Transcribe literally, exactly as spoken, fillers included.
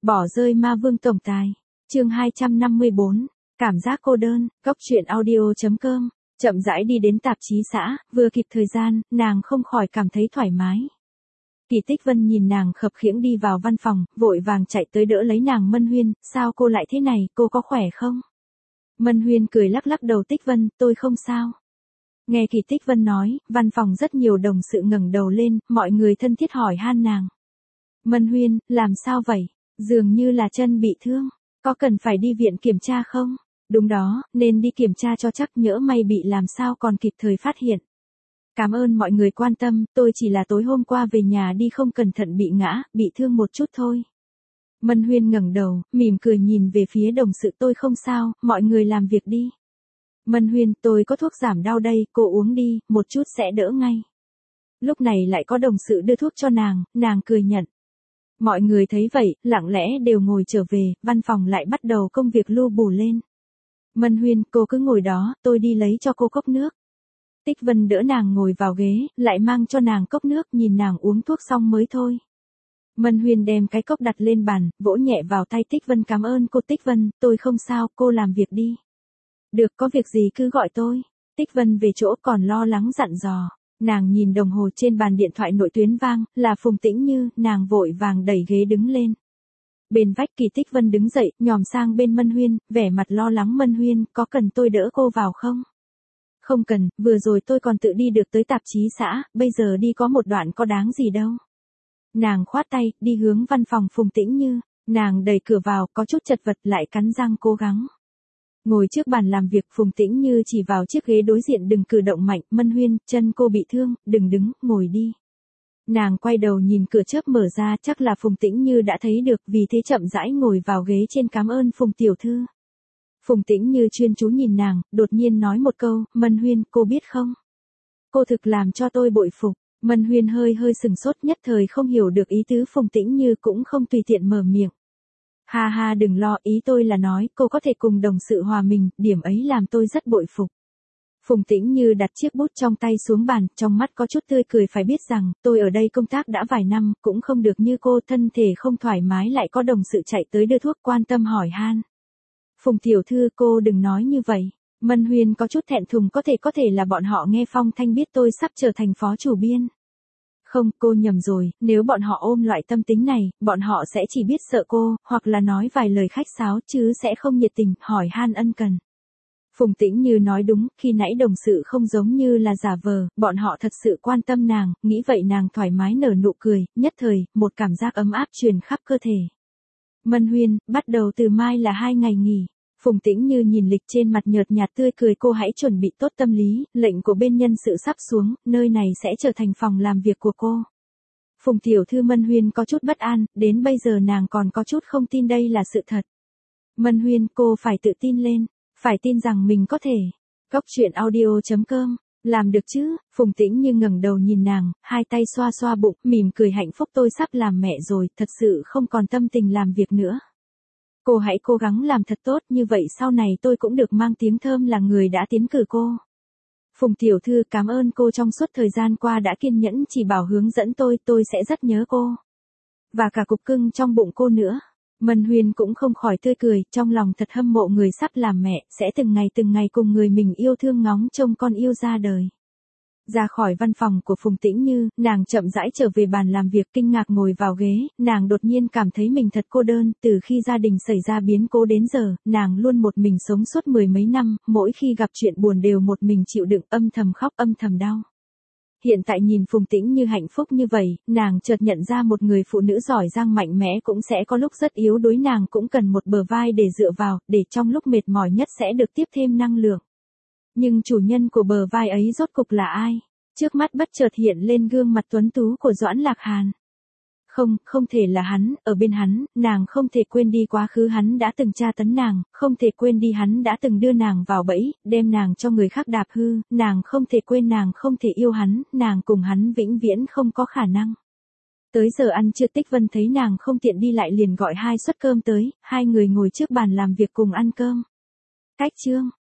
Bỏ rơi ma vương tổng tài. Chương hai trăm năm mươi bốn. Cảm giác cô đơn. Góc truyện audio chấm com. Chậm rãi đi đến tạp chí xã, vừa kịp thời gian, nàng không khỏi cảm thấy thoải mái. Kỳ Tích Vân nhìn nàng khập khiễng đi vào văn phòng, vội vàng chạy tới đỡ lấy nàng. Mân Huyên, sao cô lại thế này, cô có khỏe không? Mân Huyên cười lắc lắc đầu. Tích Vân, tôi không sao. Nghe Kỳ Tích Vân nói, văn phòng rất nhiều đồng sự ngẩng đầu lên, mọi người thân thiết hỏi han nàng. Mân Huyên, làm sao vậy? Dường như là chân bị thương, có cần phải đi viện kiểm tra không? Đúng đó, nên đi kiểm tra cho chắc, nhỡ may bị làm sao còn kịp thời phát hiện. Cảm ơn mọi người quan tâm, tôi chỉ là tối hôm qua về nhà đi không cẩn thận bị ngã, bị thương một chút thôi. Mân Huyên ngẩng đầu, mỉm cười nhìn về phía đồng sự. Tôi không sao, mọi người làm việc đi. Mân Huyên, tôi có thuốc giảm đau đây, cô uống đi, một chút sẽ đỡ ngay. Lúc này lại có đồng sự đưa thuốc cho nàng, nàng cười nhận. Mọi người thấy vậy, lặng lẽ đều ngồi trở về, văn phòng lại bắt đầu công việc lu bù lên. Mân Huyên, cô cứ ngồi đó, tôi đi lấy cho cô cốc nước. Tích Vân đỡ nàng ngồi vào ghế, lại mang cho nàng cốc nước, nhìn nàng uống thuốc xong mới thôi. Mân Huyên đem cái cốc đặt lên bàn, vỗ nhẹ vào tay Tích Vân. Cảm ơn cô. Tích Vân, tôi không sao, cô làm việc đi. Được, có việc gì cứ gọi tôi. Tích Vân về chỗ còn lo lắng dặn dò. Nàng nhìn đồng hồ trên bàn điện thoại nội tuyến vang, là Phùng Tĩnh Như, nàng vội vàng đẩy ghế đứng lên. Bên vách Kỳ Tích Vân đứng dậy, nhòm sang bên Mân Huyên, vẻ mặt lo lắng. Mân Huyên, có cần tôi đỡ cô vào không? Không cần, vừa rồi tôi còn tự đi được tới tạp chí xã, bây giờ đi có một đoạn có đáng gì đâu. Nàng khoát tay, đi hướng văn phòng Phùng Tĩnh Như, nàng đẩy cửa vào, có chút chật vật lại cắn răng cố gắng. Ngồi trước bàn làm việc, Phùng Tĩnh Như chỉ vào chiếc ghế đối diện. Đừng cử động mạnh. Mân Huyên, chân cô bị thương, đừng đứng, ngồi đi. Nàng quay đầu nhìn cửa chớp mở ra, chắc là Phùng Tĩnh Như đã thấy được, vì thế chậm rãi ngồi vào ghế trên. Cảm ơn Phùng tiểu thư. Phùng Tĩnh Như chuyên chú nhìn nàng, đột nhiên nói một câu. Mân Huyên, cô biết không? Cô thực làm cho tôi bội phục. Mân Huyên hơi hơi sừng sốt, nhất thời không hiểu được ý tứ. Phùng Tĩnh Như cũng không tùy tiện mở miệng. Ha ha, đừng lo, ý tôi là nói, cô có thể cùng đồng sự hòa mình, điểm ấy làm tôi rất bội phục. Phùng Tĩnh Như đặt chiếc bút trong tay xuống bàn, trong mắt có chút tươi cười. Phải biết rằng, tôi ở đây công tác đã vài năm, cũng không được như cô, thân thể không thoải mái lại có đồng sự chạy tới đưa thuốc, quan tâm hỏi han. Phùng tiểu thư, cô đừng nói như vậy. Mân Huyên có chút thẹn thùng. Có thể có thể là bọn họ nghe phong thanh biết tôi sắp trở thành phó chủ biên. Không, cô nhầm rồi, nếu bọn họ ôm loại tâm tính này, bọn họ sẽ chỉ biết sợ cô, hoặc là nói vài lời khách sáo, chứ sẽ không nhiệt tình, hỏi han ân cần. Phùng Tĩnh Như nói đúng, khi nãy đồng sự không giống như là giả vờ, bọn họ thật sự quan tâm nàng, nghĩ vậy nàng thoải mái nở nụ cười, nhất thời, một cảm giác ấm áp truyền khắp cơ thể. Mân Huyên, bắt đầu từ mai là hai ngày nghỉ. Phùng Tĩnh Như nhìn lịch trên mặt nhợt nhạt tươi cười. Cô hãy chuẩn bị tốt tâm lý, lệnh của bên nhân sự sắp xuống, nơi này sẽ trở thành phòng làm việc của cô. Phùng tiểu thư. Mân Huyên có chút bất an, đến bây giờ nàng còn có chút không tin đây là sự thật. Mân Huyên, cô phải tự tin lên, phải tin rằng mình có thể. Góc truyện audio chấm com. Làm được chứ? Phùng Tĩnh Như ngẩng đầu nhìn nàng, hai tay xoa xoa bụng, mỉm cười hạnh phúc. Tôi sắp làm mẹ rồi, thật sự không còn tâm tình làm việc nữa. Cô hãy cố gắng làm thật tốt, như vậy sau này tôi cũng được mang tiếng thơm là người đã tiến cử cô. Phùng tiểu thư, cảm ơn cô trong suốt thời gian qua đã kiên nhẫn chỉ bảo hướng dẫn tôi, tôi sẽ rất nhớ cô. Và cả cục cưng trong bụng cô nữa. Mân Huyên cũng không khỏi tươi cười, trong lòng thật hâm mộ người sắp làm mẹ, sẽ từng ngày từng ngày cùng người mình yêu thương ngóng trông con yêu ra đời. Ra khỏi văn phòng của Phùng Tĩnh Như, nàng chậm rãi trở về bàn làm việc, kinh ngạc ngồi vào ghế, nàng đột nhiên cảm thấy mình thật cô đơn. Từ khi gia đình xảy ra biến cố đến giờ, nàng luôn một mình sống suốt mười mấy năm, mỗi khi gặp chuyện buồn đều một mình chịu đựng, âm thầm khóc âm thầm đau. Hiện tại nhìn Phùng Tĩnh Như hạnh phúc như vậy, nàng chợt nhận ra một người phụ nữ giỏi giang mạnh mẽ cũng sẽ có lúc rất yếu đuối, nàng cũng cần một bờ vai để dựa vào, để trong lúc mệt mỏi nhất sẽ được tiếp thêm năng lượng. Nhưng chủ nhân của bờ vai ấy rốt cục là ai? Trước mắt bất chợt hiện lên gương mặt tuấn tú của Doãn Lạc Hàn. Không, không thể là hắn, ở bên hắn, nàng không thể quên đi quá khứ hắn đã từng tra tấn nàng, không thể quên đi hắn đã từng đưa nàng vào bẫy, đem nàng cho người khác đạp hư, nàng không thể quên, nàng không thể yêu hắn, nàng cùng hắn vĩnh viễn không có khả năng. Tới giờ ăn trưa Tích Vân thấy nàng không tiện đi lại liền gọi hai suất cơm tới, hai người ngồi trước bàn làm việc cùng ăn cơm. Cách chương